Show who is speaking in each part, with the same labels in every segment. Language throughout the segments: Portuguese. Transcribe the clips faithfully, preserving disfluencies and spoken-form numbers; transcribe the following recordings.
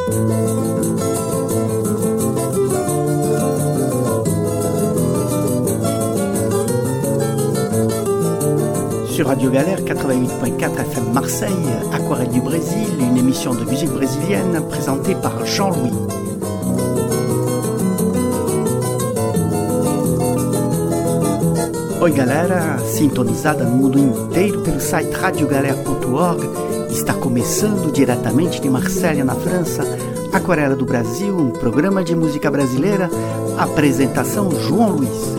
Speaker 1: Sur Radio Galère quatre-vingt-huit point quatre F M Marseille, Aquarelle du Brésil, une émission de musique brésilienne présentée par Jean-Louis. Oi galera, sintonizada no mundo inteiro pelo site radio galera ponto org, está começando diretamente de Marselha, na França, Aquarela do Brasil, um programa de música brasileira, apresentação João Luiz.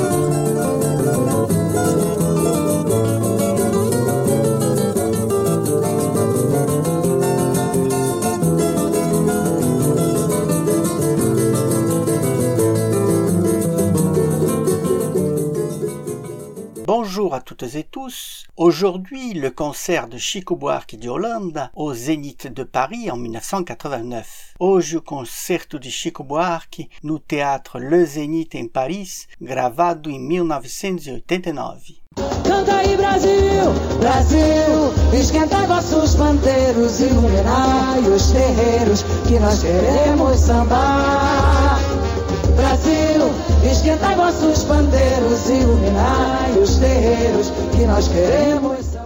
Speaker 1: Bonjour à toutes et tous. Aujourd'hui, le concert de Chico Buarque de Holanda au Zénith de Paris en mille neuf cent quatre-vingt-neuf. Hoje o concerto de Chico Buarque no Teatro Le Zénith em Paris, gravado em mil novecentos e oitenta e nove.
Speaker 2: Canta aí Brasil, Brasil, esquenta vossos pandeiros, iluminai os terreiros que nós queremos sambar. Brasil, esquenta vossos pandeiros, iluminai os terreiros que nós queremos sambar.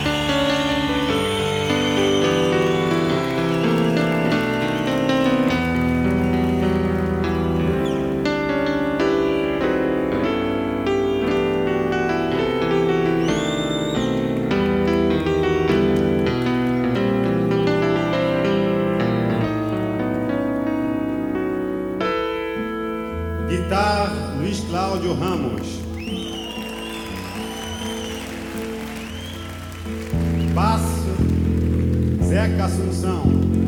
Speaker 3: Guitarra, Luiz Cláudio Ramos. Baixo, Zeca Assunção.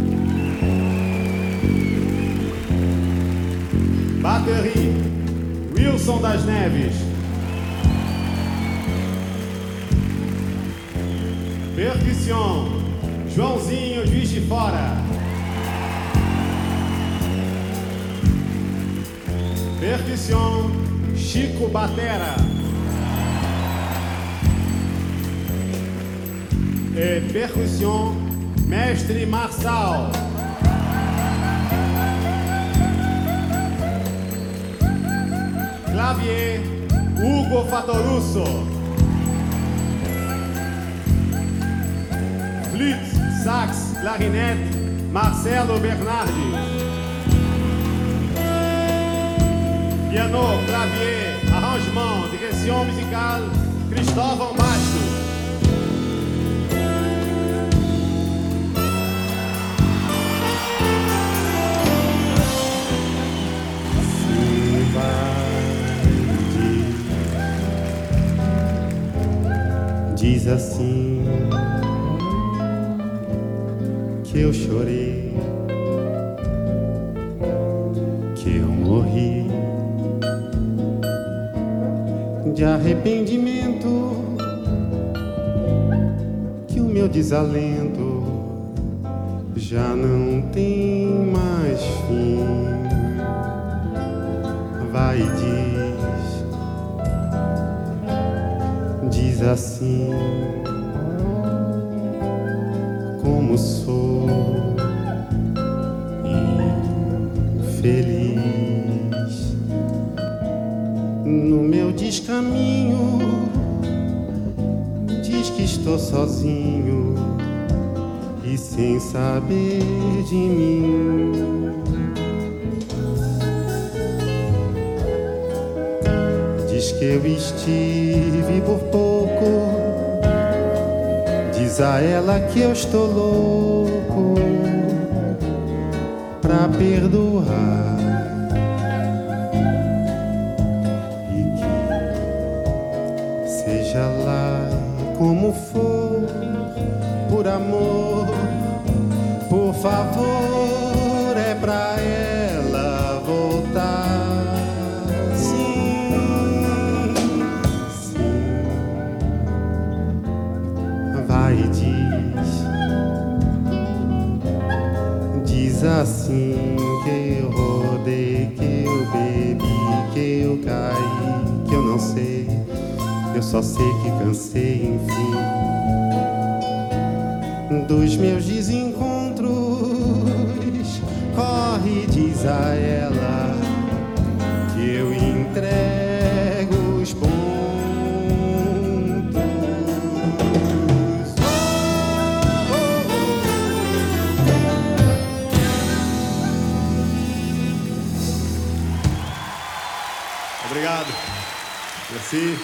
Speaker 3: Bateria, Wilson das Neves. Percussão, Joãozinho Juiz de Fora. Percussão, Chico Batera. E percussão, Mestre Marçal. Clavier, Hugo Fatorusso. Flute, sax, clarinete, Marcelo Bernardi. Piano, clavier, arrangement, direção musical, Cristóvão Bastos. Se vai, diz assim que eu chorei, que eu morri de arrependimento, que o meu desalento já não tem mais fim. Vai e diz, diz assim, como sou infeliz. No meu descaminho, diz que estou sozinho e sem saber de mim. Diz que eu estive por pouco, diz a ela que eu estou louco pra perdoar. Seja lá como for, por amor, por favor, é pra ela voltar. Sim, sim. Vai e diz, diz assim que eu rodei, que eu bebi, que eu caí, que eu não sei. Eu só sei que cansei, enfim, dos meus desencontros. diz a ela que eu entrego os pontos.
Speaker 4: Obrigado. Merci.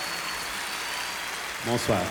Speaker 4: Bonsoir.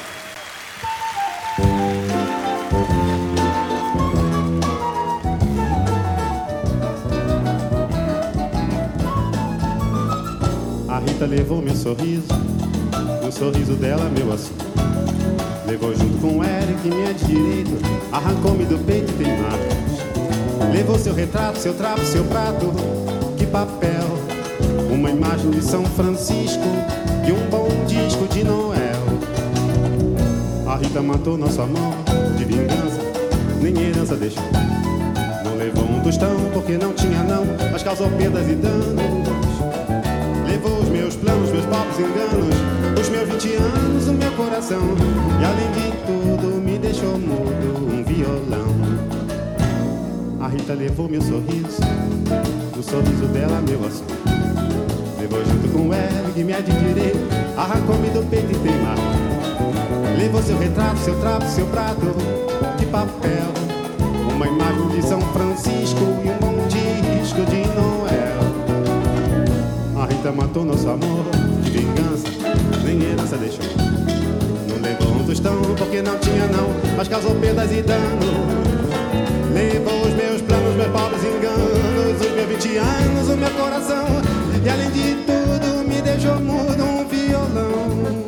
Speaker 3: A Rita levou meu sorriso, o sorriso dela meu assunto. Levou junto com o Eric, minha de direito, arrancou-me do peito e tem marcas. Levou seu retrato, seu trapo, seu prato, que papel. Uma imagem de São Francisco e um bom disco de Noel. A Rita matou nosso amor de vingança, nem herança deixou. Não levou um tostão porque não tinha não, mas causou perdas e danos. Levou os meus planos, meus pobres enganos, os meus vinte anos, o meu coração. E além de tudo me deixou mudo um violão. A Rita levou meu sorriso, o sorriso dela meu assunto. Levou junto com o Eric, me adquirei, arrancou-me do peito e tem marca. Levou seu retrato, seu trapo, seu prato de papel. Uma imagem de São Francisco e um bom disco de Noel. A Rita matou nosso amor de vingança, nem herança deixou. Não levou um tostão porque não tinha não, mas causou perdas e danos. Levou os meus planos, meus pobres enganos, os meus vinte anos, o meu coração. E além de tudo me deixou mudo um violão.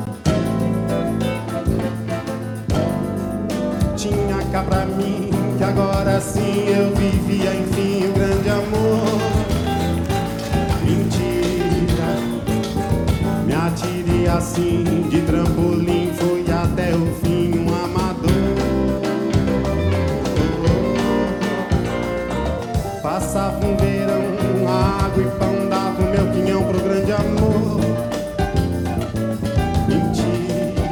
Speaker 3: Tinha cá pra mim que agora sim eu vivia enfim o grande amor. Mentira, me atirei assim de trampolim, fui até o fim um amador. Passava um verão, água e pão, dava o meu quinhão pro grande amor. Mentira,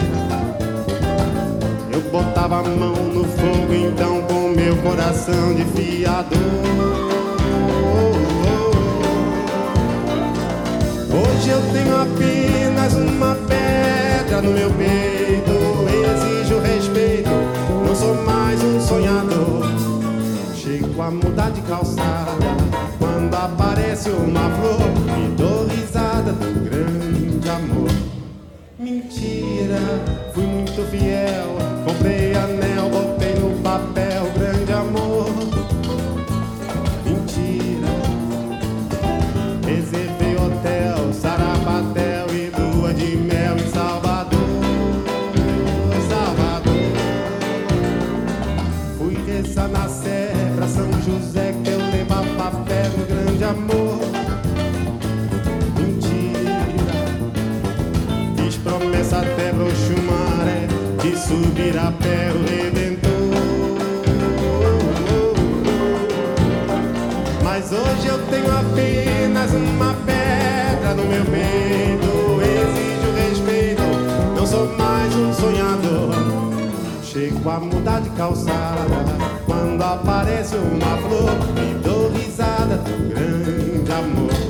Speaker 3: eu botava a mão no fogo então com meu coração de fiador. Hoje eu tenho apenas uma pedra no meu peito, exijo respeito, não sou mais um sonhador. Chego a mudar de calçada quando aparece uma flor e dou risada do grande amor. Mentira, fui muito fiel, comprei anel, botei no papel, grande amor. Mentira, reservei hotel, sarapatel e lua de mel em Salvador, Salvador. Fui rezar na Sé pra São José que eu levava fé no grande amor. Mentira, fiz promessa até pro Xumaré de subir a pé o Redentor. Mas hoje eu tenho apenas uma pedra no meu peito, exijo respeito, não sou mais um sonhador. Chego a mudar de calçada quando aparece uma flor e dou risada do grande amor.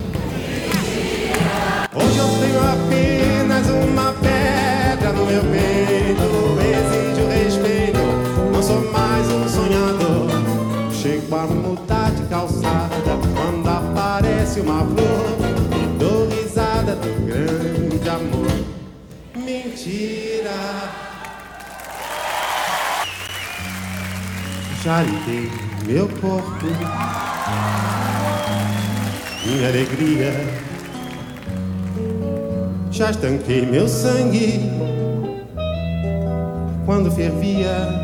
Speaker 3: Hoje eu tenho apenas uma pedra no meu peito, exijo respeito, não sou mais um sonhador. Chego a mudar de calçada quando aparece uma flor e dou risada do grande amor. Mentira, já lhe dei meu corpo, minha alegria, já estanquei meu sangue quando fervia.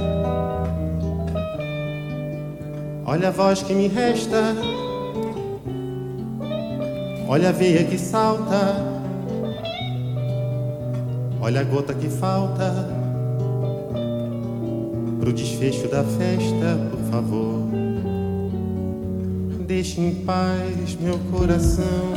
Speaker 3: Olha a voz que me resta, olha a veia que salta, olha a gota que falta pro desfecho da festa, por favor. Deixe em paz meu coração.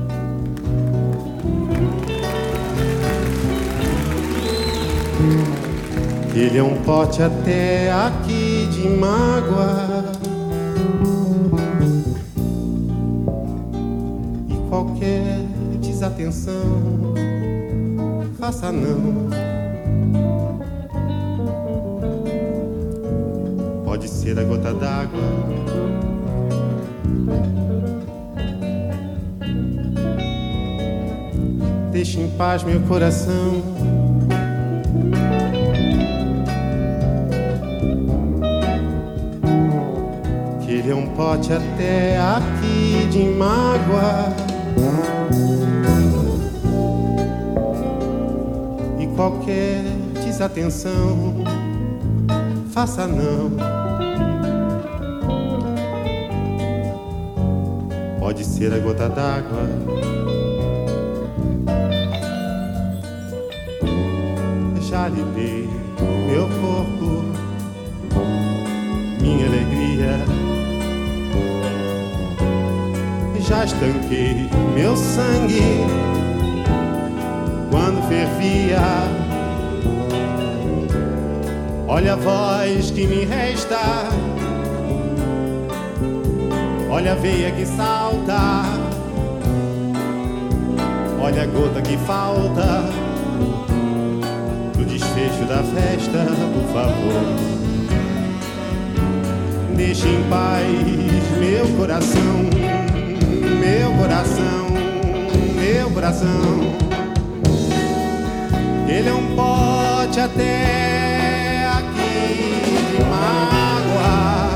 Speaker 3: Ele é um pote até aqui de mágoa. desatenção, faça não. Pode ser a gota d'água, deixe em paz meu coração. Que ele é um pote até aqui de mágoa, e qualquer desatenção, faça não. Pode ser a gota d'água, já lhe dei meu corpo, minha alegria, já estanquei meu sangue quando fervia. Olha a voz que me resta, olha a veia que salta, olha a gota que falta pro desfecho da festa, por favor. Deixe em paz meu coração, meu coração, meu coração. Ele é um pote até aqui de mágoa,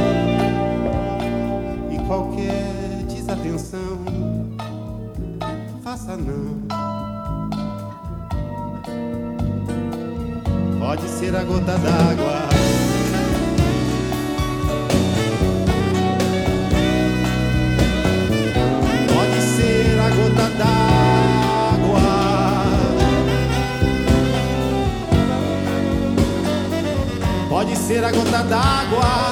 Speaker 3: e qualquer desatenção, faça não. Pode ser a gota d'água, pode ser a gota d'água, pode ser a gota d'água.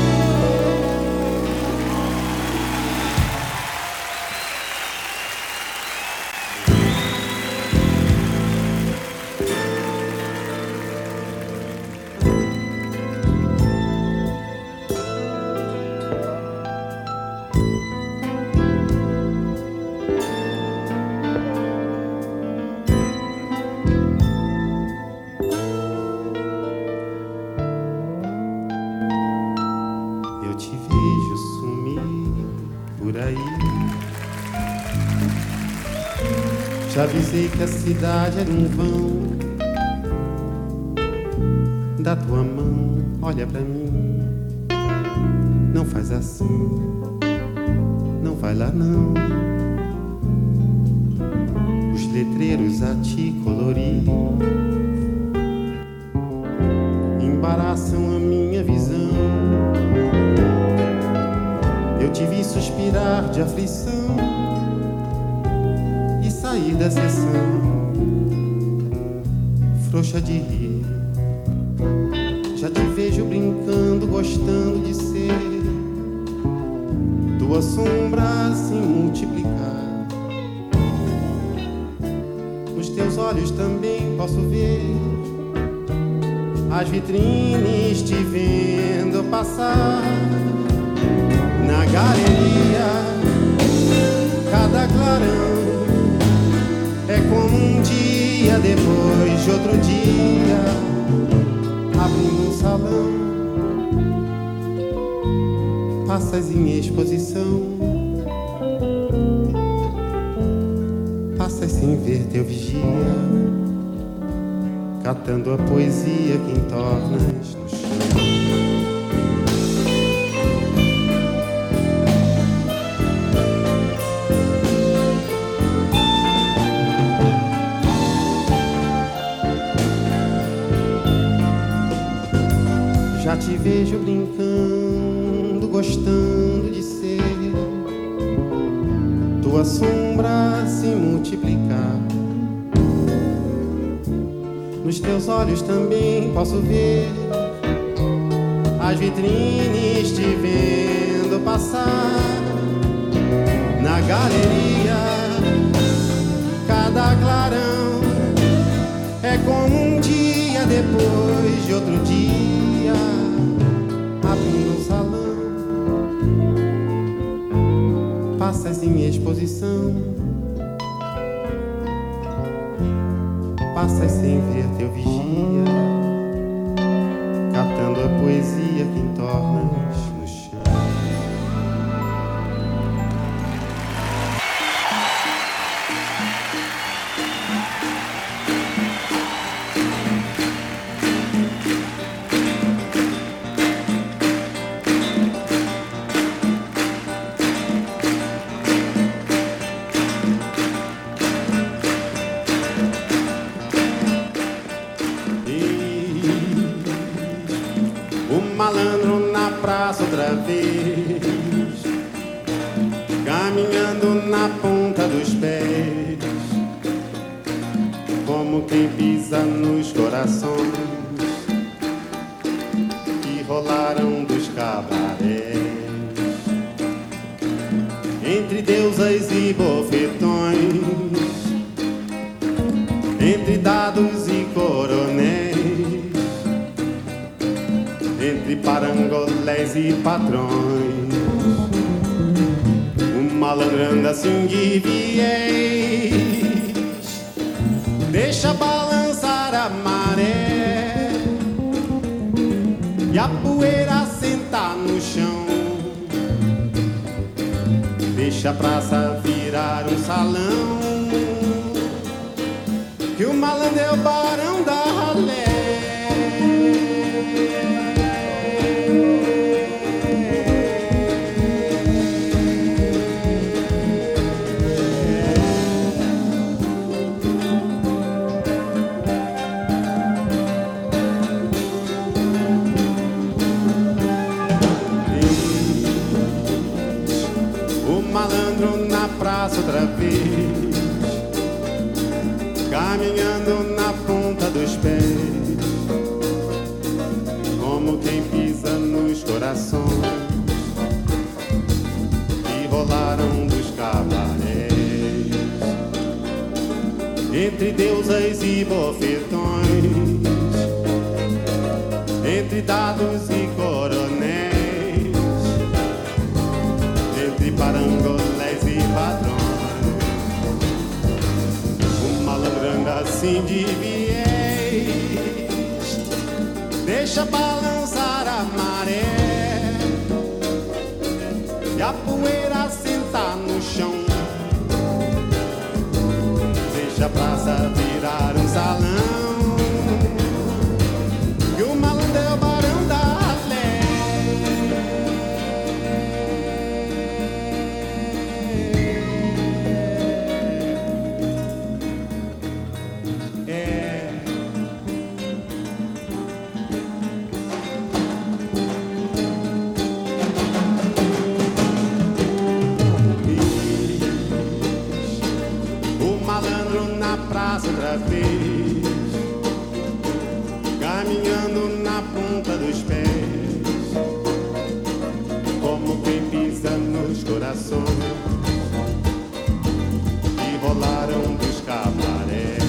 Speaker 3: Já avisei que a cidade era um vão. Da tua mão, olha pra mim. Não faz assim, não vai lá não. Os letreiros a te colorir embaraçam a minha visão. Eu te vi suspirar de aflição e sair da sessão, frouxa de rir. Já te vejo brincando, gostando de ser tua sombra se multiplicar. Nos teus olhos também posso ver as vitrines te vendo passar. Na galeria, cada clarão é como um dia depois de outro dia, abrindo um salão, passas em exposição, passas sem ver teu vigia, catando a poesia que entornas no chão. Já te vejo brincando, gostando de ser tua sombra se multiplicar. Nos teus olhos também posso ver as vitrines te vendo passar. Na galeria, cada clarão é como um dia depois de outro dia, abrindo um salão, passas em exposição, passas sem ver teu vigia, catando a poesia que entornas no chão. Malandro na praça outra vez, caminhando na ponta dos pés, como quem pisa nos corações que rolaram dos cabarés, entre deusas e bofetões, entre dados e coronéis, entre parangolés e patrões, um malandro anda assim de viés, deixa balançar a maré e a poeira sentar no chão, deixa a praça virar um salão, que o malandro é o barão da ralé. Outra vez, caminhando na ponta dos pés, como quem pisa nos corações que rolaram dos cabarés, entre deusas e bofetões, entre dados e coronéis, entre parangolés e patrões, assim de viés, deixa balançar a maré e a poeira sentar no chão, deixa a praça virar um salão, e o malandro é o barão da ralé. Outra vez, caminhando na ponta dos pés, como quem pisa nos corações que rolaram dos cabarés,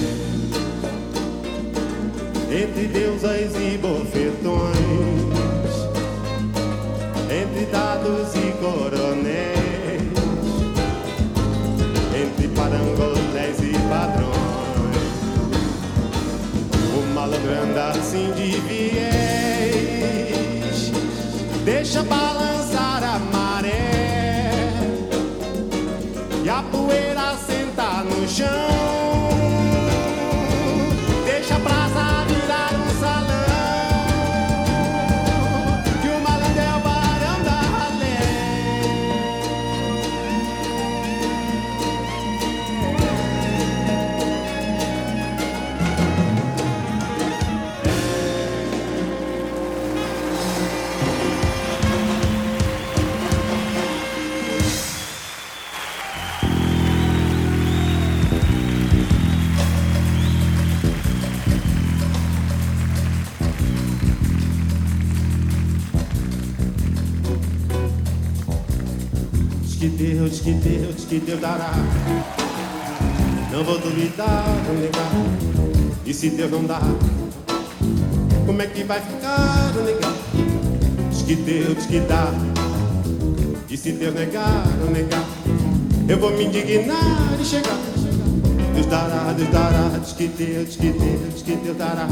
Speaker 3: entre deusas e bofetões, entre dados e coronéis, entre parangolés e patrões, malandro anda assim de viés, deixa balançar a maré e a poeira sentar no chão, deixa a praça virar um salão, que o malandro é o barão da ralé. que deu, diz que deu, diz que Deus dará. Não vou duvidar, vou negar. E se Deus não dá, como é que vai ficar, vou negar? Diz que deu, diz que dá. E se Deus negar, vou negar. Eu vou me indignar e chegar Deus dará, Deus dará, diz que Deus, diz que Deus, diz que Deus dará.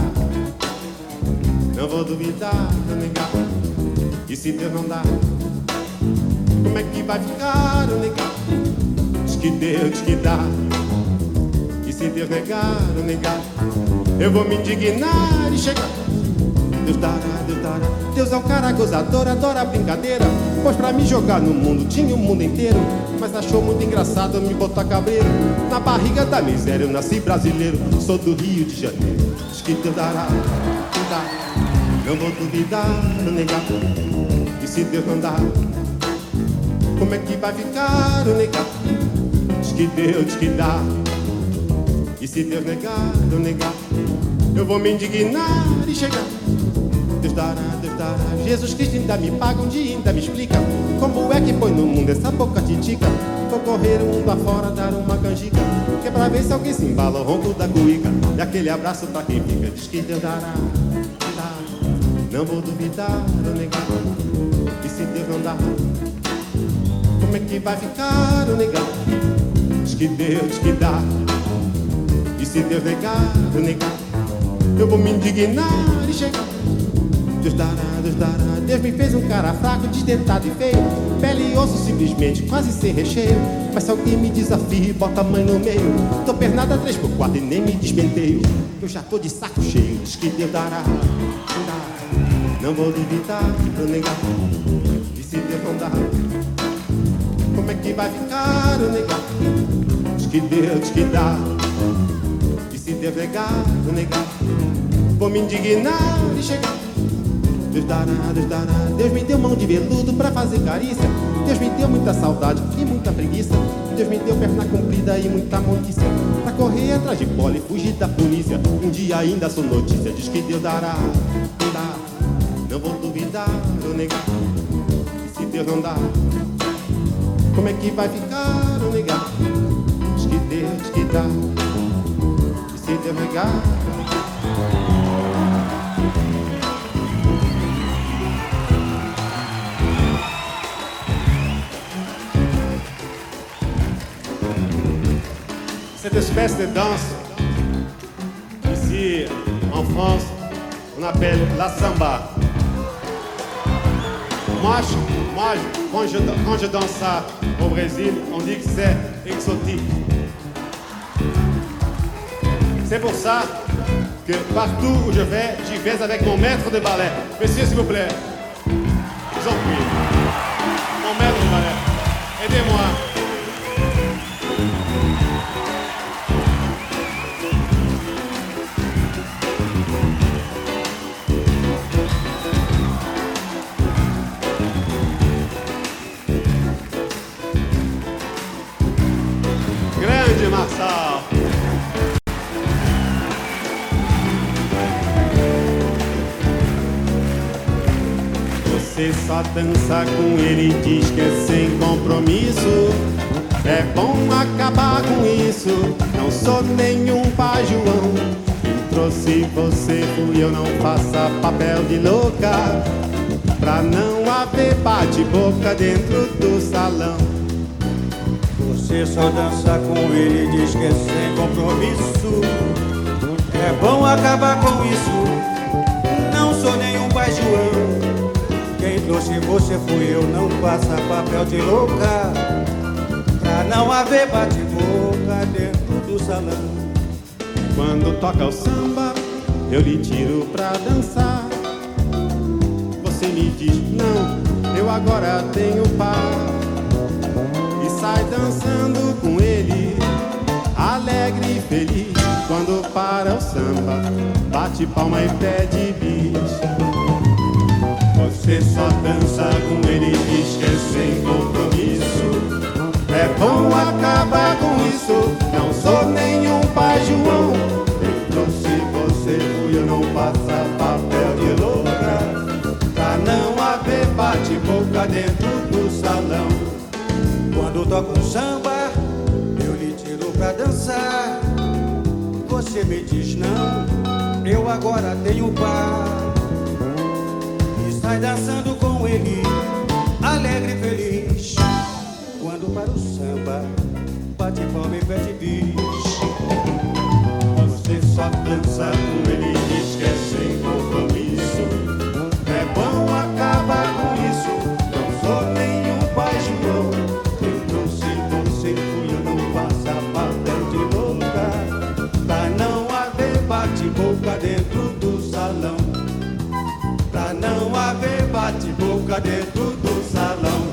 Speaker 3: Não vou duvidar, não negar. E se Deus não dá, como é que vai ficar o negar? Diz que Deus, diz que dá. E se Deus negar, não negar, eu vou me indignar e chegar. Deus dará, Deus dará. Deus é um cara gozador, adora brincadeira. Pois pra me jogar no mundo tinha o mundo inteiro, mas achou muito engraçado me botar cabreiro. Na barriga da miséria eu nasci brasileiro, sou do Rio de Janeiro. Diz que Deus dará, Deus dará. Não vou duvidar, não negar. E se Deus não dá, como é que vai ficar o negar? Diz que Deus, diz que dá. E se Deus negar, não negar, eu vou me indignar e chegar. Deus dará, Deus dará. Jesus Cristo ainda me paga um dia, ainda me explica como é que põe no mundo essa boca titica. Vou correr o mundo afora, dar uma canjica, que é pra ver se alguém se embala o ronco da cuíca. E aquele abraço pra quem fica, diz que Deus dará, Deus dará. Não vou duvidar, não negar. E se Deus não dá, como é que vai ficar o negar? Diz que Deus, diz que dá. E se Deus negar, não negar, eu vou me indignar e chegar. Deus dará, Deus dará. Deus me fez um cara fraco, desdentado e feio, pele e osso simplesmente, quase sem recheio. Mas se alguém me desafia e bota a mãe no meio, tô pernada três por quatro e nem me despenteio. Eu já tô de saco cheio, diz que Deus dará, Deus dará. Não vou duvidar, não negar. E se Deus não dá, como é que vai ficar o negar? Diz que Deus, diz que dá. E se Deus negar, não negar, vou me indignar e chegar. Deus dará, Deus dará. Deus me deu mão de veludo pra fazer carícia. Deus me deu muita saudade e muita preguiça. Deus me deu perna comprida e muita montiça, pra correr atrás de bola e fugir da polícia. Um dia ainda sou notícia, diz que Deus dará, Deus dará. Não vou duvidar ou negar. E se Deus não dá, como é que vai ficar ou negar? Diz que Deus, diz que dá. E se Deus negar, cette espèce de danse, ici en France, on appelle la samba. Moi, je, moi quand, je, quand je danse ça au Brésil, on dit que c'est exotique. C'est pour ça que partout où je vais, j'y vais avec mon maître de ballet. Messieurs, s'il vous plaît, je vous en prie. Mon maître de ballet, aidez-moi. Marçal. Você só dança com ele, diz que é sem compromisso. É bom acabar com isso. Não sou nenhum pai João. Quem trouxe você fui eu, não faça papel de louca, pra não haver bate-boca dentro do salão.
Speaker 5: Você só dança com ele, diz que é sem compromisso. É bom acabar com isso. Não sou nenhum pai João. Quem trouxe você fui eu, não faça papel de louca, pra não haver bate-boca dentro do salão.
Speaker 3: Quando toca o samba, eu lhe tiro pra dançar. Você me diz, não, eu agora tenho par. E sai dançando com ele, alegre e feliz. Quando para o samba, bate palma e pede bis. Você só dança com ele, diz que é sem compromisso. É bom acabar com isso. Não sou nenhum pai João. Quem trouxe você fui eu, não passa papel de louca, pra não haver bate-boca dentro do salão.
Speaker 5: Quando toco um samba, eu lhe tiro pra dançar. Você me diz não, eu agora tenho par. E sai dançando com ele, alegre e feliz. Quando para o samba, bate palma e pede bis. só dança com ele, diz que é sem compromisso. É bom acabar com isso, não sou nenhum pai João. Eu trouxe você, fui eu, não faça papel de louca, pra não haver bate-boca dentro do salão. Pra não haver bate-boca dentro do salão.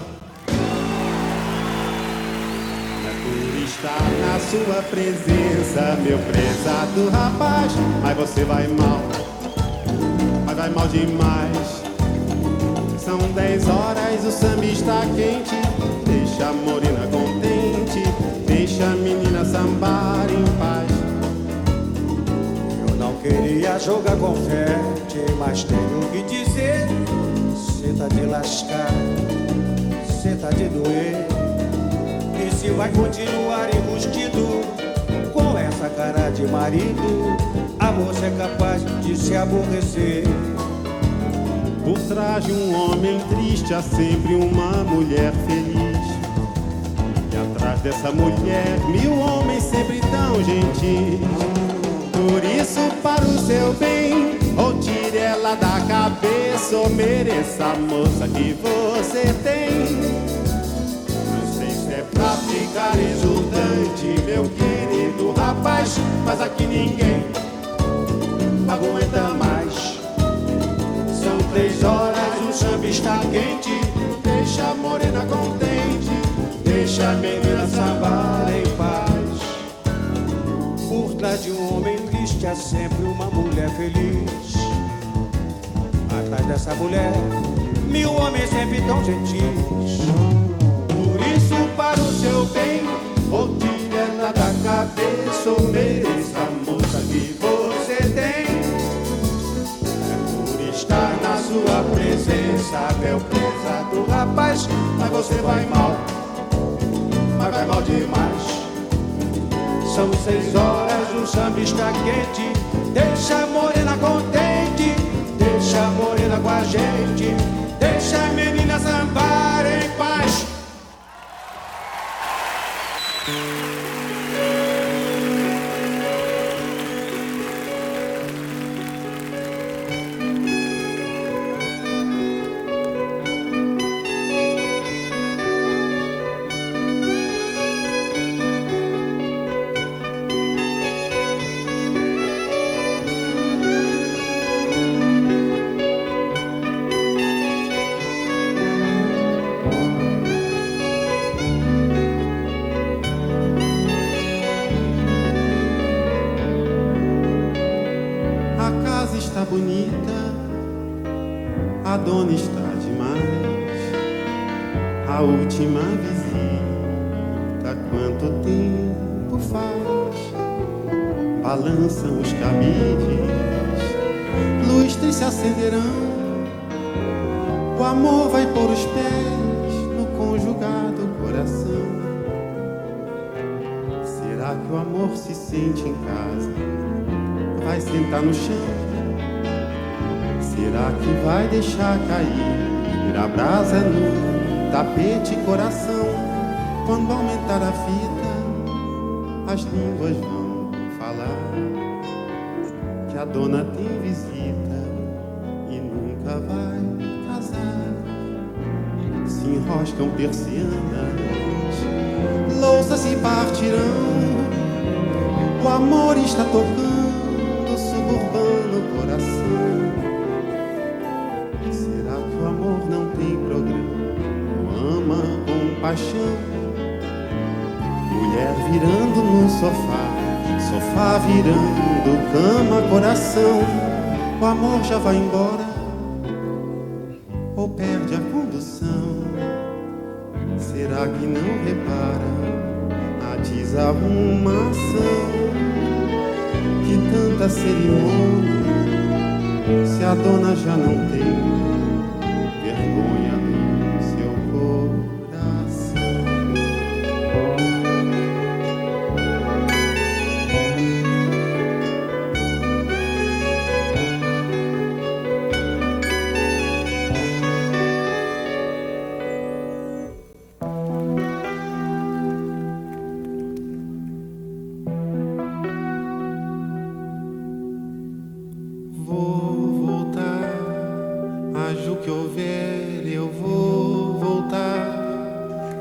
Speaker 3: Estar na sua presença, meu prezado rapaz, mas você vai mal, mas vai mal demais. São dez horas, o samba está quente, deixa a morena contente, deixa a menina sambar em paz.
Speaker 5: Eu não queria jogar confete, mas tenho que dizer, cê tá de lascar, cê tá de doer. E se vai continuar enrustido com essa cara de marido, a moça é capaz de se aborrecer.
Speaker 3: Por trás de um homem triste há sempre uma mulher feliz. E atrás dessa mulher mil homens sempre tão gentis. Por isso, para o seu bem, ou tire ela da cabeça, ou mereça a moça que você tem. Pra ficar exultante, meu querido rapaz, mas aqui ninguém aguenta mais. São três horas, o samba está quente, deixa a morena contente, deixa a menina sambar em paz. Por trás de um homem triste há sempre uma mulher feliz. Atrás dessa mulher, mil homens sempre tão gentis. Para o seu bem, ou tire ela da cabeça, ou mereça a moça que você tem. É por estar na sua presença, meu prezado rapaz, mas você vai mal, mas vai mal demais. São seis horas, o samba está quente, deixa a morena contente, deixa a morena com a gente, deixa a menina sambar em paz. Bonita, a dona está demais. A última visita, quanto tempo faz? Balançam os cabides, lustres se acenderão. O amor vai pôr os pés no conjugado coração. Será que o amor se sente em casa? Vai sentar no chão? Será que vai deixar cair a brasa no tapete coração? Quando aumentar a fita, as línguas vão falar que a dona tem visita e nunca vai casar. Se enroscam persianas, louças se partirão. O amor está tocando suburbano coração. Não tem programa, ama com paixão. Mulher virando no sofá, sofá virando cama, coração. O amor já vai embora ou perde a condução. Será que não repara a desarrumação? Que tanta cerimônia, se a dona já não tem vergonha do seu coração.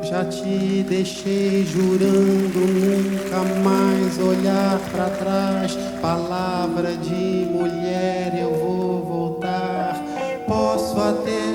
Speaker 3: Já te deixei jurando nunca mais olhar pra trás. Palavra de mulher, eu vou voltar. Posso até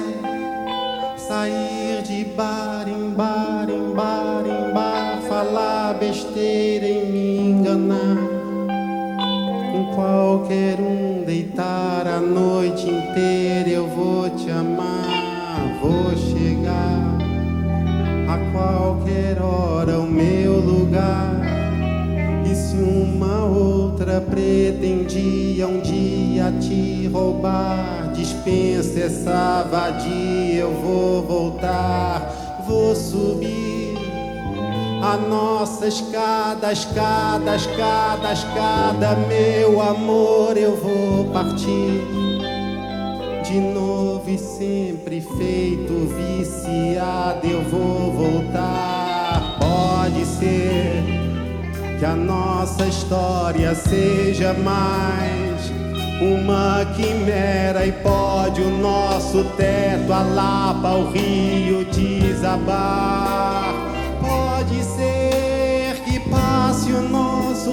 Speaker 3: sair de bar em bar, em bar, em bar, falar besteira e me enganar. Com qualquer um deitar a noite inteira, eu vou te amar, vou chegar a qualquer hora o meu lugar. E se uma outra pretendia um dia te roubar, dispensa essa vadia, eu vou voltar, vou subir a nossa escada, escada, escada, escada, meu amor, eu vou partir de novo e sempre feito viciado, eu vou voltar. Pode ser que a nossa história seja mais uma quimera, e pode o nosso teto, a Lapa, o rio desabar. Pode ser que passe o nosso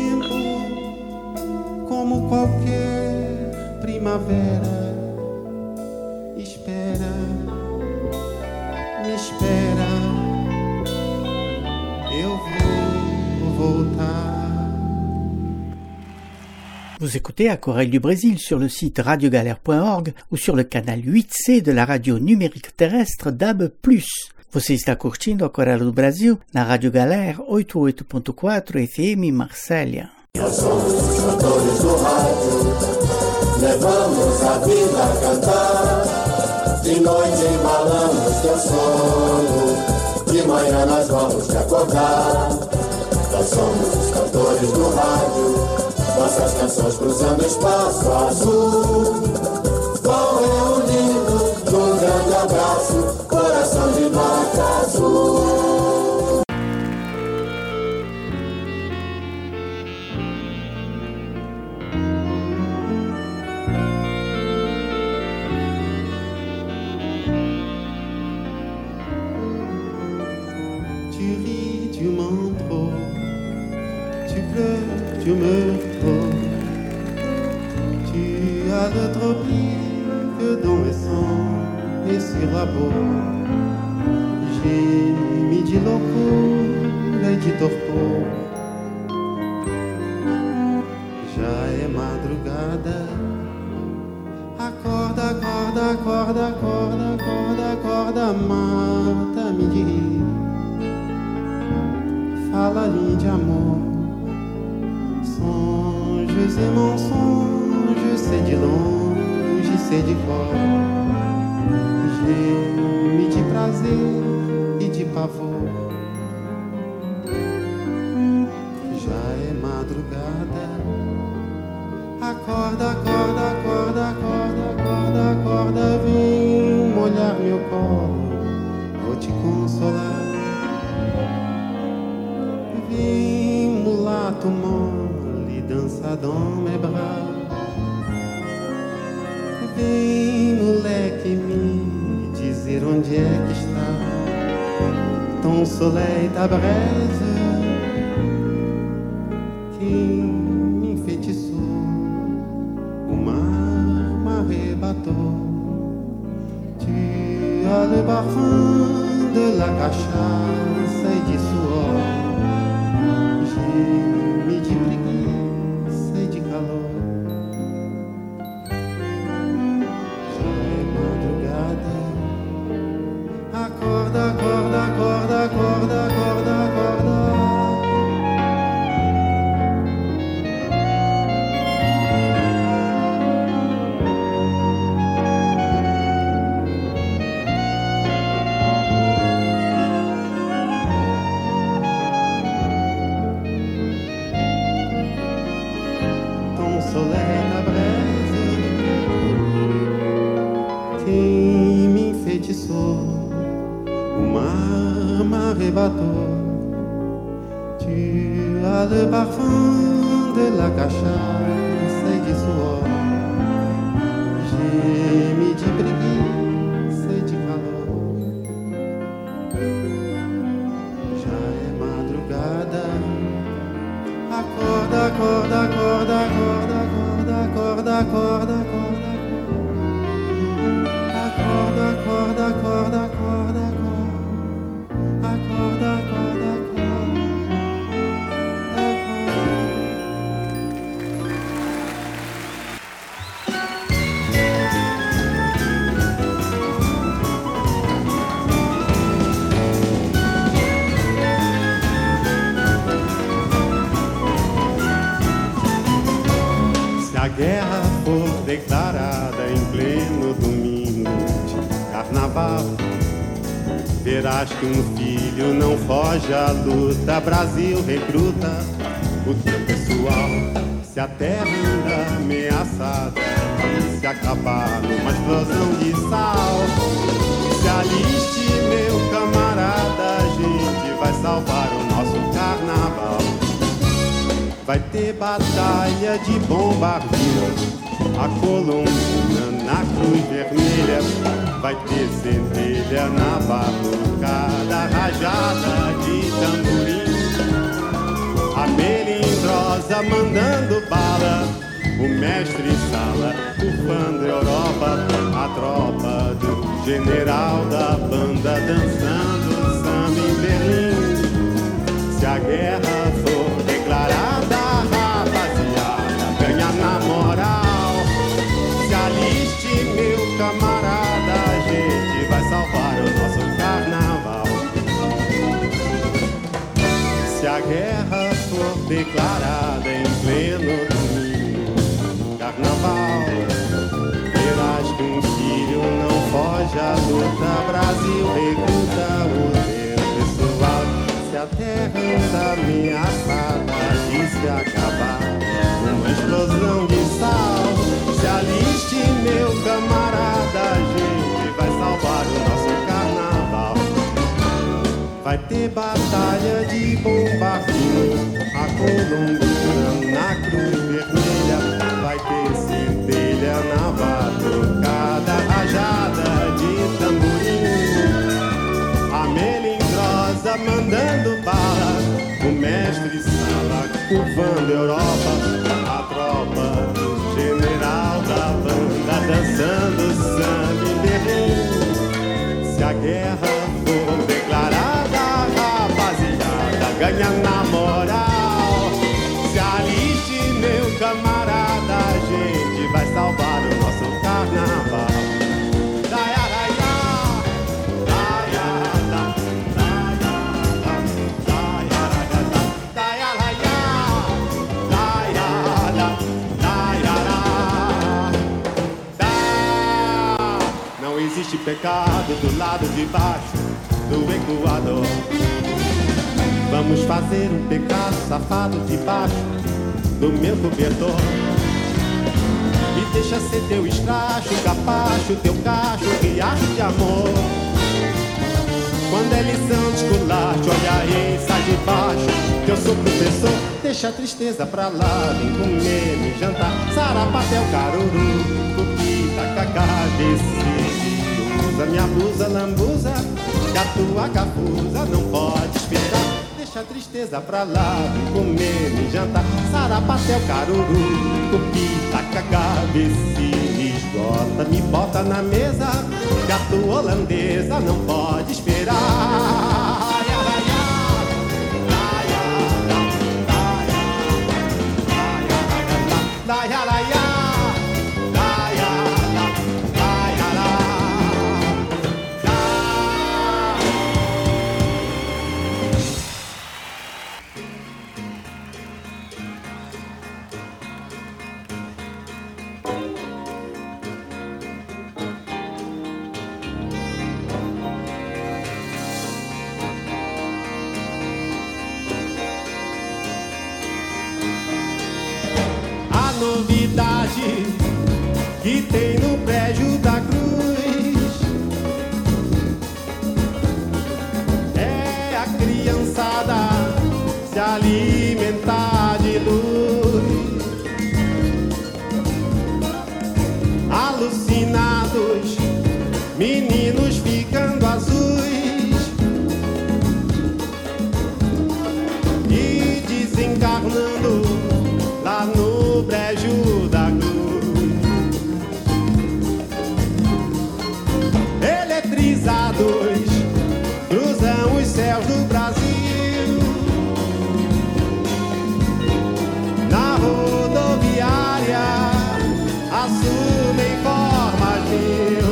Speaker 3: tempo como qualquer primavera. Espera, me espera, eu vou voltar.
Speaker 1: Vous écoutez Aquarelle du Brésil sur le site radio galère point org ou sur le canal huit C de la radio numérique terrestre D A B plus. Você está curtindo Aquarelle do Brasil na Rádio Galera oitenta e oito ponto quatro F M Marsella.
Speaker 6: Nós somos os cantores do rádio, levamos a vida a cantar. De noite embalamos teu sono, de manhã nós vamos te acordar. Nós somos os cantores do rádio, nossas canções cruzando espaço azul. Vão reunindo num grande abraço, coração de norte azul.
Speaker 3: Tu meurs trop, tu as le tropique dans le sang et sur la peau. J'ai mis de loucura e de torpor. Já é madrugada. Acorda, acorda, acorda, acorda, acorda, acorda, mata-me de rir. Fala-lhe de amor. Sonhos e mensonges, sei de longe, sei de fora. Geme de prazer e de pavor. Já é madrugada. Acorda, acorda, acorda, acorda, acorda, acorda. Vem molhar meu colo, vou te consolar. Vem, mulato mole, dança dans mes bras. Vem, moleque, me dizer onde é que está ton soleil, ta braise, qui m'enfeitiçou. O mar m'arrebatou. Tu as le parfum de la cachaça e de suor. Geme de preguiça e de calor. Já é madrugada. Acorda, acorda, acorda, acorda, acorda, acorda. Ton soleil na braise, quem me enfeitiçou. O mar m'arrebatou. Tu as le parfum de la cachaça e de suor. Geme de preguiça e de calor. Acorda, acorda, acorda, acorda, acorda, acorda, acorda, acorda. Acorda, acorda, acorda, acorda, acorda. Acorda, acorda, acorda. Se a guerra for declarada em pleno domingo de carnaval, verás que um filho não foge à luta. Brasil recruta o teu pessoal. Se a terra anda ameaçada e se acabar numa explosão de sal, se aliste, meu camarada, a gente vai salvar o nosso carnaval. Vai ter batalha de bombardeio, a Colombina na Cruz Vermelha. Vai ter centelha na batucada, rajada de tamborim. A melindrosa mandando bala, o mestre Sala bufando Europa. A tropa do general da banda dançando samba em Berlim. Se a guerra for declarada, rapaziada, ganha na moral. Se aliste, meu camarada, a gente vai salvar o nosso carnaval. Se a guerra for declarada em pleno domingo, carnaval, verás que um filho não foge à luta. Brasil recruta o teu pessoal. Se a terra anda ameaçada de se acabar numa explosão de sal, se aliste, meu camarada, a gente vai salvar o nosso carnaval. Vai ter batalha de bombardinho, a Colombina na Cruz Vermelha. Vai ter centelha na batucada, rajada de tamborim. A melindrosa mandando bala, o mestre Sala curvando Europa. A tropa do general da banda dançando samba em Berlim. Se a guerra for declarada, rapaziada, ganha na moral. Se aliste, meu camarada, a gente vai salvar o nosso carnaval. Não existe pecado do lado de baixo do Equador. Vamos fazer um pecado safado debaixo do meu cobertor. E deixa ser teu escracho, capacho, teu cacho, riacho de amor. Quando é lição de esculacho, olha aí, sai de baixo, que eu sou professor. Deixa a tristeza pra lá, vem comer, me jantar. Sarapatel, caruru, cupi, tacacá, desci. Usa minha blusa, lambuza, que a tua cafusa não pode esperar. Deixa a tristeza pra lá, vem comer, me jantar. Sarapatel, caruru, cupi, tacacá, desci. Esgota, me bota na mesa, que a tua holandesa não pode esperar. Novidade que tem no prédio da Cruz é a criançada se alimentar de luz. Alucinados, meninos ficando azuis e desencarnando céus do Brasil. Na rodoviária assumem formas mil.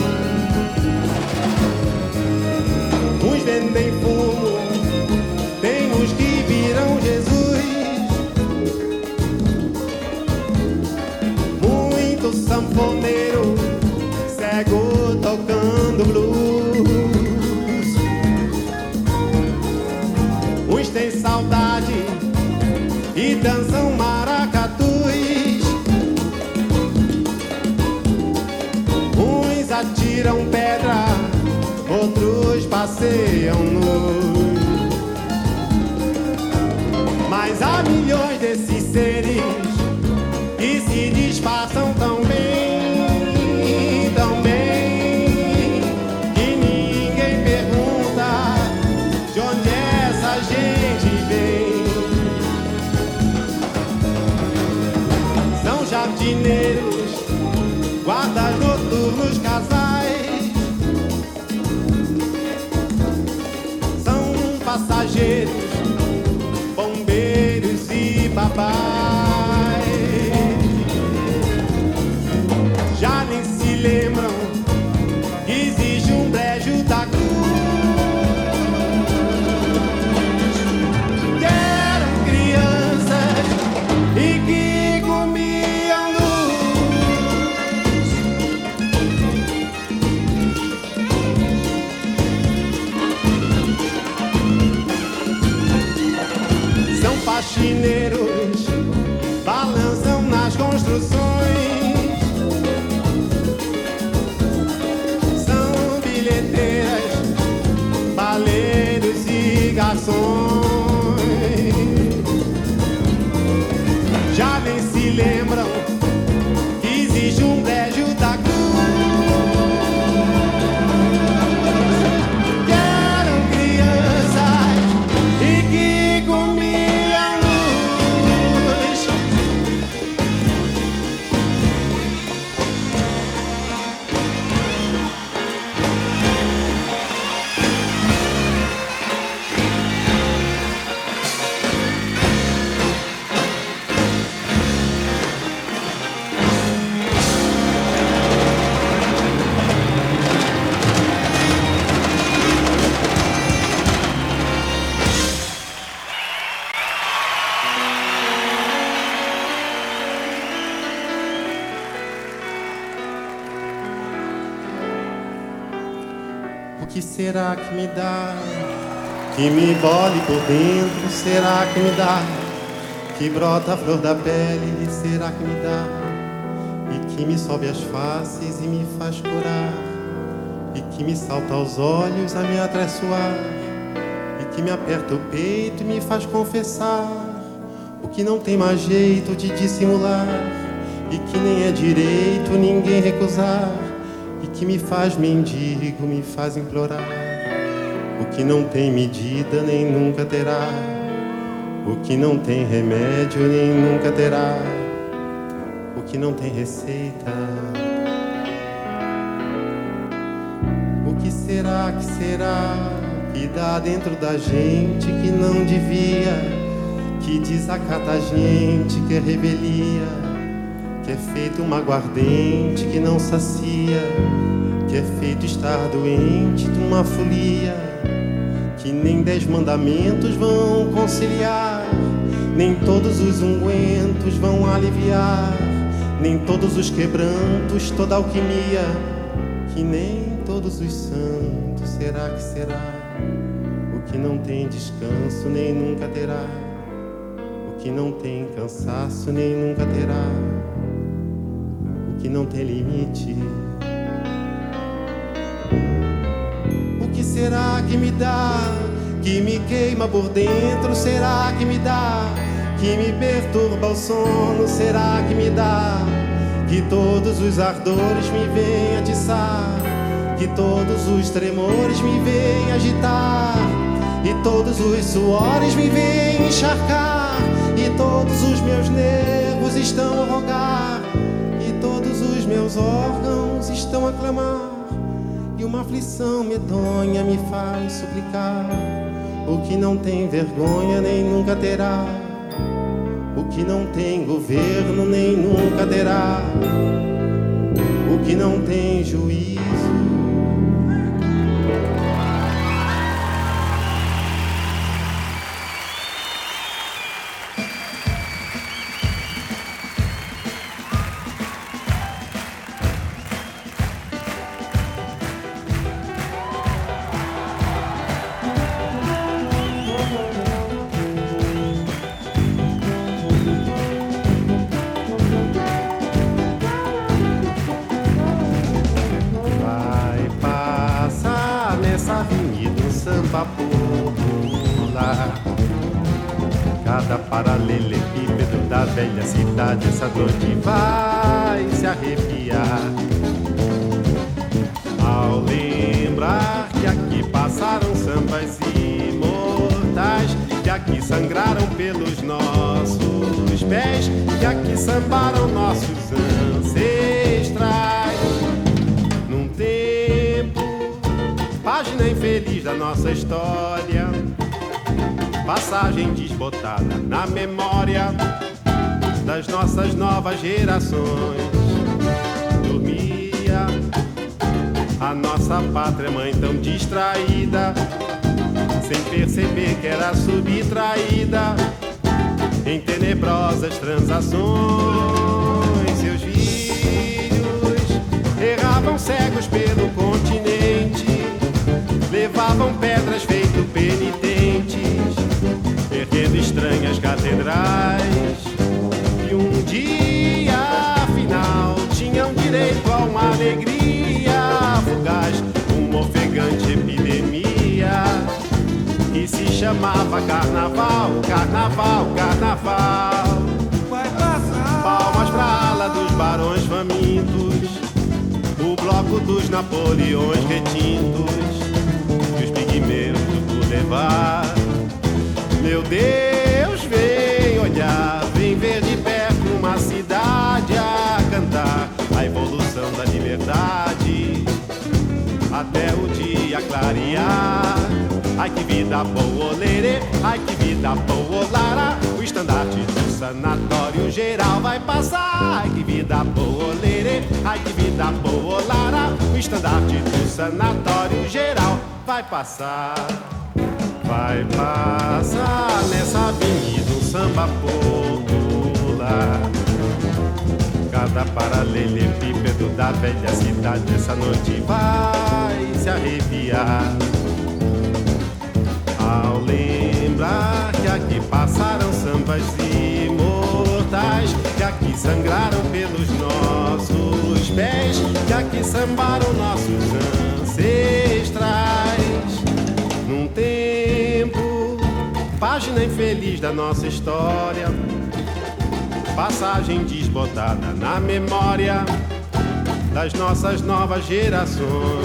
Speaker 3: Uns vendem fumo, tem uns que viram Jesus. Muito sanfoneiro, cego tocando blues. Uns têm saudade e dançam maracatus. Uns atiram pedra, outros passeiam nus. Mas há milhões desses seres que se disfarçam tão bem, tão bem, que ninguém pergunta de onde essa gente vem. São jardineiros, guardas noturnos, casais. São passageiros, bombeiros e babás. Já nem se lembram que existe um brejo da cruz. Que eram crianças e que comiam luz. São faxineiros, balançam nas construções. São bilheteiras, baleiros e garçons. Já nem se lembram que existe um brejo da cruz. Que eram crianças e que comiam luz. O que será que me dá, que me bole por dentro? Será que me dá, que brota a flor da pele? Será que me dá, e que me sobe as faces e me faz curar? E que me salta aos olhos a me atraiçoar? E que me aperta o peito e me faz confessar o que não tem mais jeito de dissimular? E que nem é direito ninguém recusar? E que me faz mendigo, me faz implorar o que não tem medida nem nunca terá, o que não tem remédio nem nunca terá, o que não tem receita. O que será, que será, que dá dentro da gente que não devia, que desacata a gente, que é revelia, que é feito uma aguardente que não sacia, que é feito estar doente de uma folia, que nem dez mandamentos vão conciliar, nem todos os ungüentos vão aliviar, nem todos os quebrantos, toda alquimia, que nem todos os santos. Será que será o que não tem descanso nem nunca terá, o que não tem cansaço nem nunca terá, que não tem limite. O que será que me dá, que me queima por dentro? Será que me dá, que me perturba o sono? Será que me dá, que todos os ardores me vêm atiçar, que todos os tremores me vêm agitar, e todos os suores me vêm encharcar, e todos os meus nervos estão a rogar, todos os meus órgãos estão a clamar, E uma aflição medonha me faz suplicar o que não tem vergonha nem nunca terá, o que não tem governo nem nunca terá, o que não tem juízo. Cada paralelepípedo da velha cidade essa noite vai se arrepiar ao lembrar que aqui passaram sambas imortais, que aqui sangraram pelos nossos pés, que aqui sambaram nossos ancestrais. Num tempo, página infeliz da nossa história, passagem desbotada na memória das nossas novas gerações. Dormia a nossa pátria mãe tão distraída, sem perceber que era subtraída em tenebrosas transações. Seus filhos erravam cegos pelo continente, levavam pedras feito penitentes, erguendo estranhas catedrais. E um dia, afinal, tinham direito a uma alegria fugaz, uma ofegante epidemia que se chamava carnaval, carnaval, carnaval.
Speaker 5: Vai passar.
Speaker 3: Palmas pra ala dos barões famintos, o bloco dos Napoleões retintos e os pigmeus do Boulevard. Meu Deus, vem olhar, vem ver de perto uma cidade a cantar a evolução da liberdade até o dia clarear. Ai que vida boa, lerê, ai que vida boa, lara. O estandarte do sanatório geral vai passar. Ai que vida boa, lerê, ai que vida boa, lara. O estandarte do sanatório geral vai passar. Vai passar nessa avenida um samba popular. Cada paralelepípedo da velha cidade essa noite vai se arrepiar ao lembrar que aqui passaram sambas imortais, que aqui sangraram pelos nossos pés, que aqui sambaram nossos ancestrais. Num tempo, página infeliz da nossa história, passagem desbotada na memória das nossas novas gerações.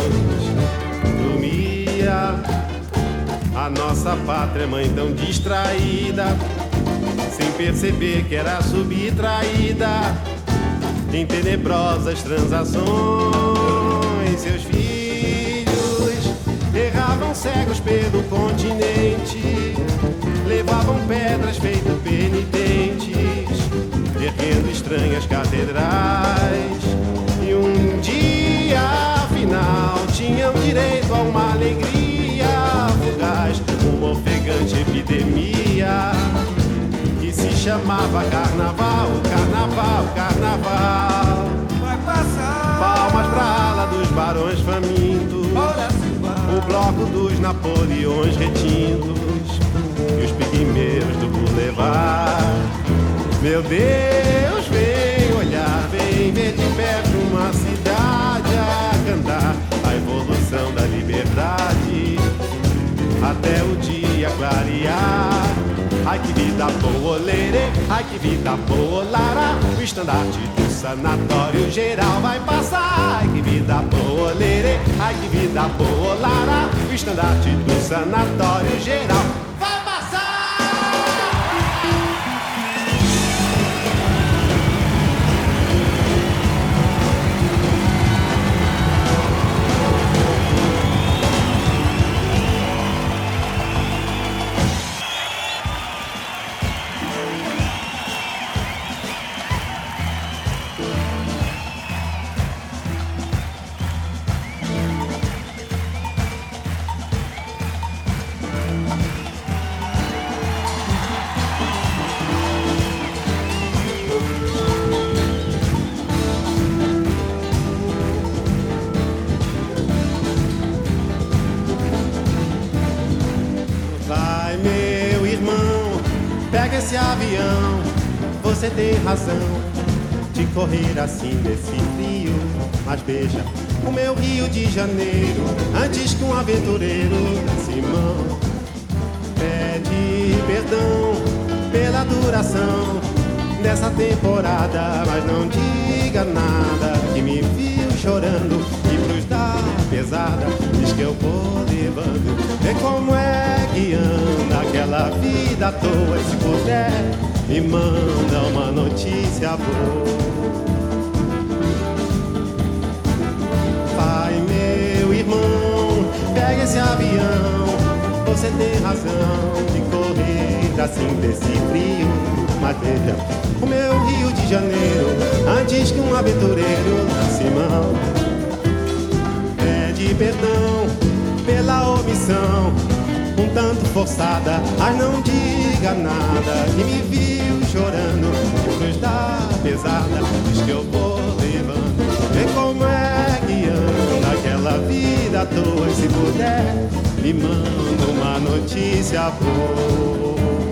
Speaker 3: Dormia a nossa pátria mãe tão distraída, sem perceber que era subtraída em tenebrosas transações. Seus filhos erravam cegos pelo continente, levavam pedras feito penitentes, erguendo estranhas catedrais. E um dia, afinal, tinham direito a uma alegria fugaz, uma ofegante epidemia que se chamava carnaval, carnaval, carnaval.
Speaker 5: Vai passar.
Speaker 3: Palmas pra ala dos barões famintos, o bloco dos Napoleões retintos e os pigmeus do Boulevard. Meu Deus, vem olhar, vem ver de perto uma cidade a cantar a evolução da liberdade até o dia clarear. Ai que vida boa, lerê, ai que vida boa, lara. O estandarte do sanatório geral vai passar. Ai que vida boa, lerê, ai que vida boa, lara. O estandarte do sanatório geral vai passar. Vai, meu irmão, pega esse avião. Você tem razão de correr assim desse frio. Mas beija o meu Rio de Janeiro antes que um aventureiro se mão. Pede perdão pela duração dessa temporada, mas não diga nada que me viu chorando e pros dar pesada diz que eu vou levando. Vê como é que anda aquela vida à toa, se puder me manda uma notícia boa. Vai, meu irmão, pega esse avião. Você tem razão de correr assim desse frio. Mas veja o meu Rio de Janeiro antes que um aventureiro se mão. Pede perdão pela omissão um tanto forçada, mas não diga nada que me viu chorando e cruz da pesada diz que eu vou levando. Vê como é que anda aquela vida à toa, se puder me manda uma notícia boa.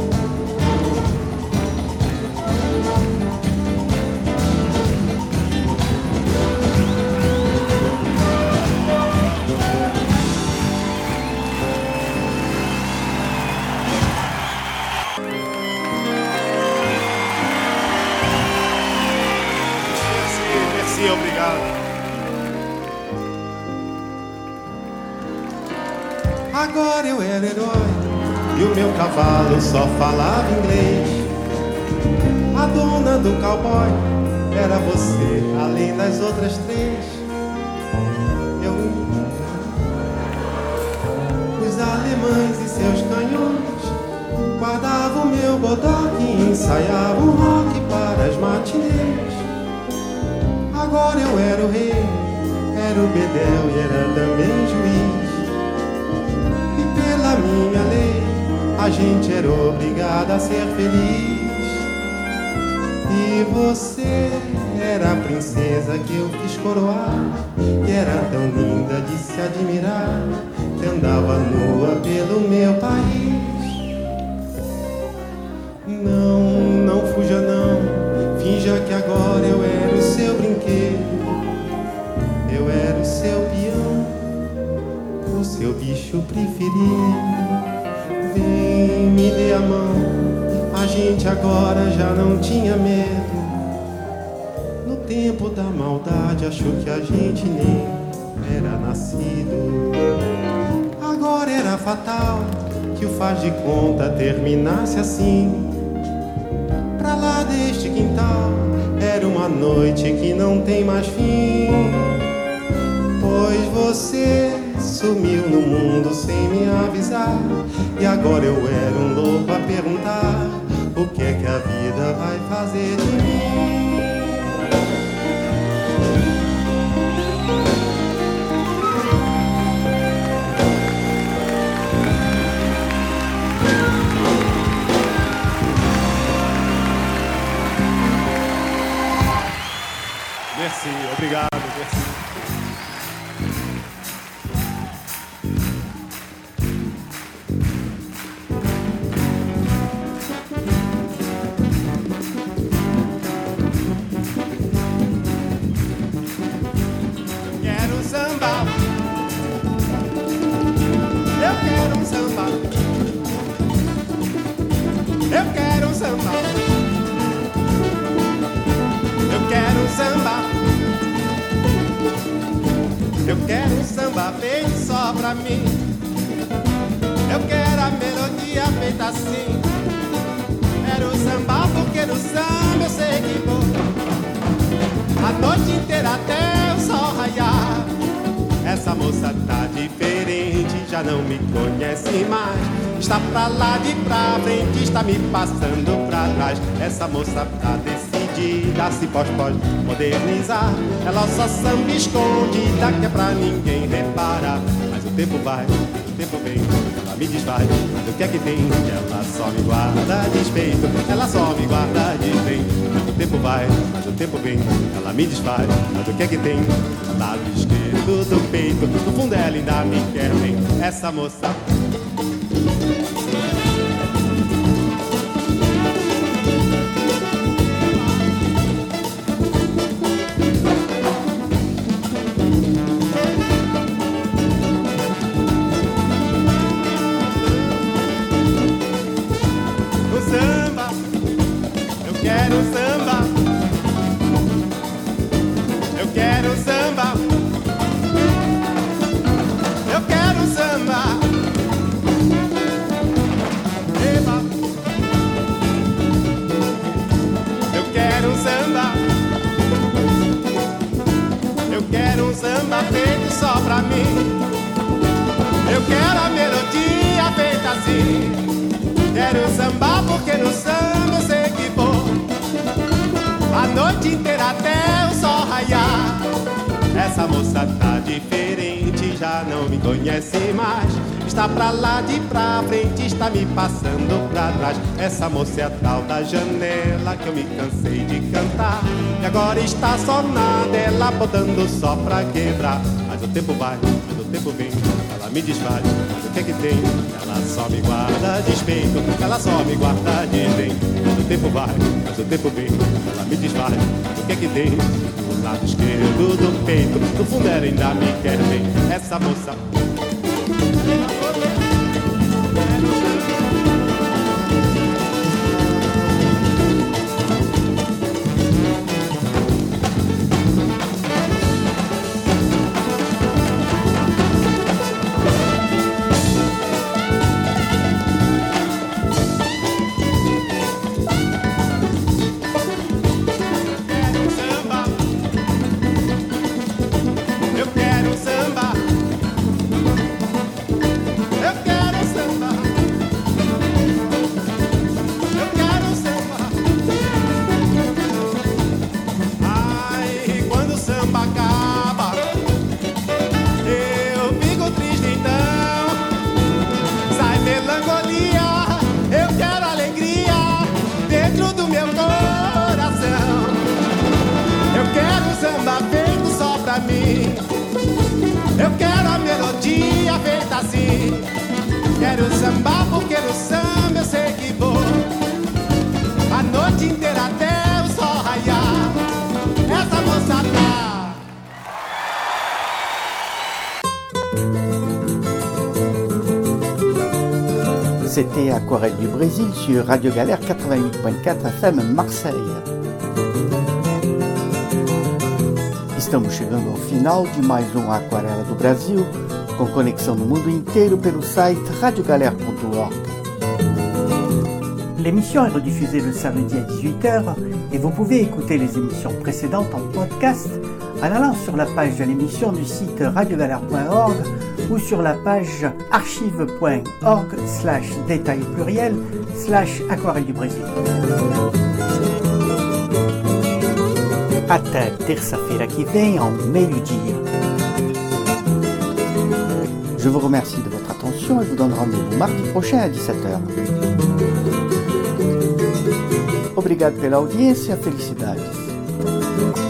Speaker 4: Obrigado.
Speaker 3: Agora eu era herói e o meu cavalo só falava inglês. A dona do cowboy era você, além das outras três. Eu os alemães e seus canhões guardavam meu bodoque e ensaiavam rock para as matinês. Agora eu era o rei, era o bedel e era também juiz. E pela minha lei, a gente era obrigada a ser feliz. E você era a princesa que eu fiz coroar, e era tão linda de se admirar, que andava nua pelo meu país. Não, não fuja não, finja que agora eu era o seu brinquedo. Eu era o seu peão, o seu bicho preferido. Vem, me dê a mão, a gente agora já não tinha medo. No tempo da maldade achou que a gente nem era nascido. Agora era fatal que o faz de conta terminasse assim. Pra lá deste quintal era uma noite que não tem mais fim. Pois você sumiu no mundo sem me avisar, e agora eu era um louco a perguntar o que é que a vida vai fazer de mim.
Speaker 4: Merci, obrigado, merci.
Speaker 3: Quero um samba, eu quero um samba, eu quero um samba, eu quero um samba, eu quero um samba feito só pra mim. Eu quero a melodia feita assim. Quero um samba porque no samba eu sei que vou a noite inteira até o sol raiar. Essa moça tá diferente, já não me conhece mais. Está pra lá de pra frente, está me passando pra trás. Essa moça tá decidida, se pode, pode modernizar. Ela só samba escondida, que é pra ninguém reparar. Mas o tempo vai, o tempo vem, ela me desfaz. Mas o que é que tem? Ela só me guarda despeito, ela só me guarda despeito. O tempo vai, mas o tempo vem, ela me desfaz. Mas o que é que tem? Lado esquerdo do peito, no fundo ela ainda me quer bem. Essa moça mim. Eu quero a melodia feita assim. Quero sambar porque no samba eu sei que vou a noite inteira até o sol raiar. Essa moça tá diferente, já não me conhece mais. Está pra lá de pra frente, está me passando pra trás. Essa moça é a tal da janela que eu me cansei de cantar. E agora está só na dela, botando só pra quebrar. Mas o tempo vai, mas o tempo vem, ela me desfaz. Mas o que é que tem? Ela só me guarda despeito, ela só me guarda desdém. Mas o tempo vai, mas o tempo vem, ela me desfaz. Mas o que é que tem? Do lado esquerdo do peito, no fundo ela ainda me quer bem. Essa moça... Eu quero a melodia feita assim. Quero sambar porque no samba eu sei que vou a noite inteira até o sol raiar. Essa moça tá.
Speaker 1: C'était Aquarelle du Brésil sur Radio Galère quatre-vingt-huit point quatre F M Marseille. Estamos chegando ao final de mais um Aquarela do Brasil, com conexão no mundo inteiro pelo site radio galère point org. L'émission est rediffusée le samedi à dix-huit heures et vous pouvez écouter les émissions précédentes en podcast en allant sur la page de l'émission du site radio galère point org ou sur la page archive point org slash détail pluriel slash aquarelle du Brésil. Até terça-feira que vem, ao meio-dia. Je vous remercie de votre attention et vous donne rendez-vous mardi prochain à dix-sept heures. Obrigado pela audiência, felicidades.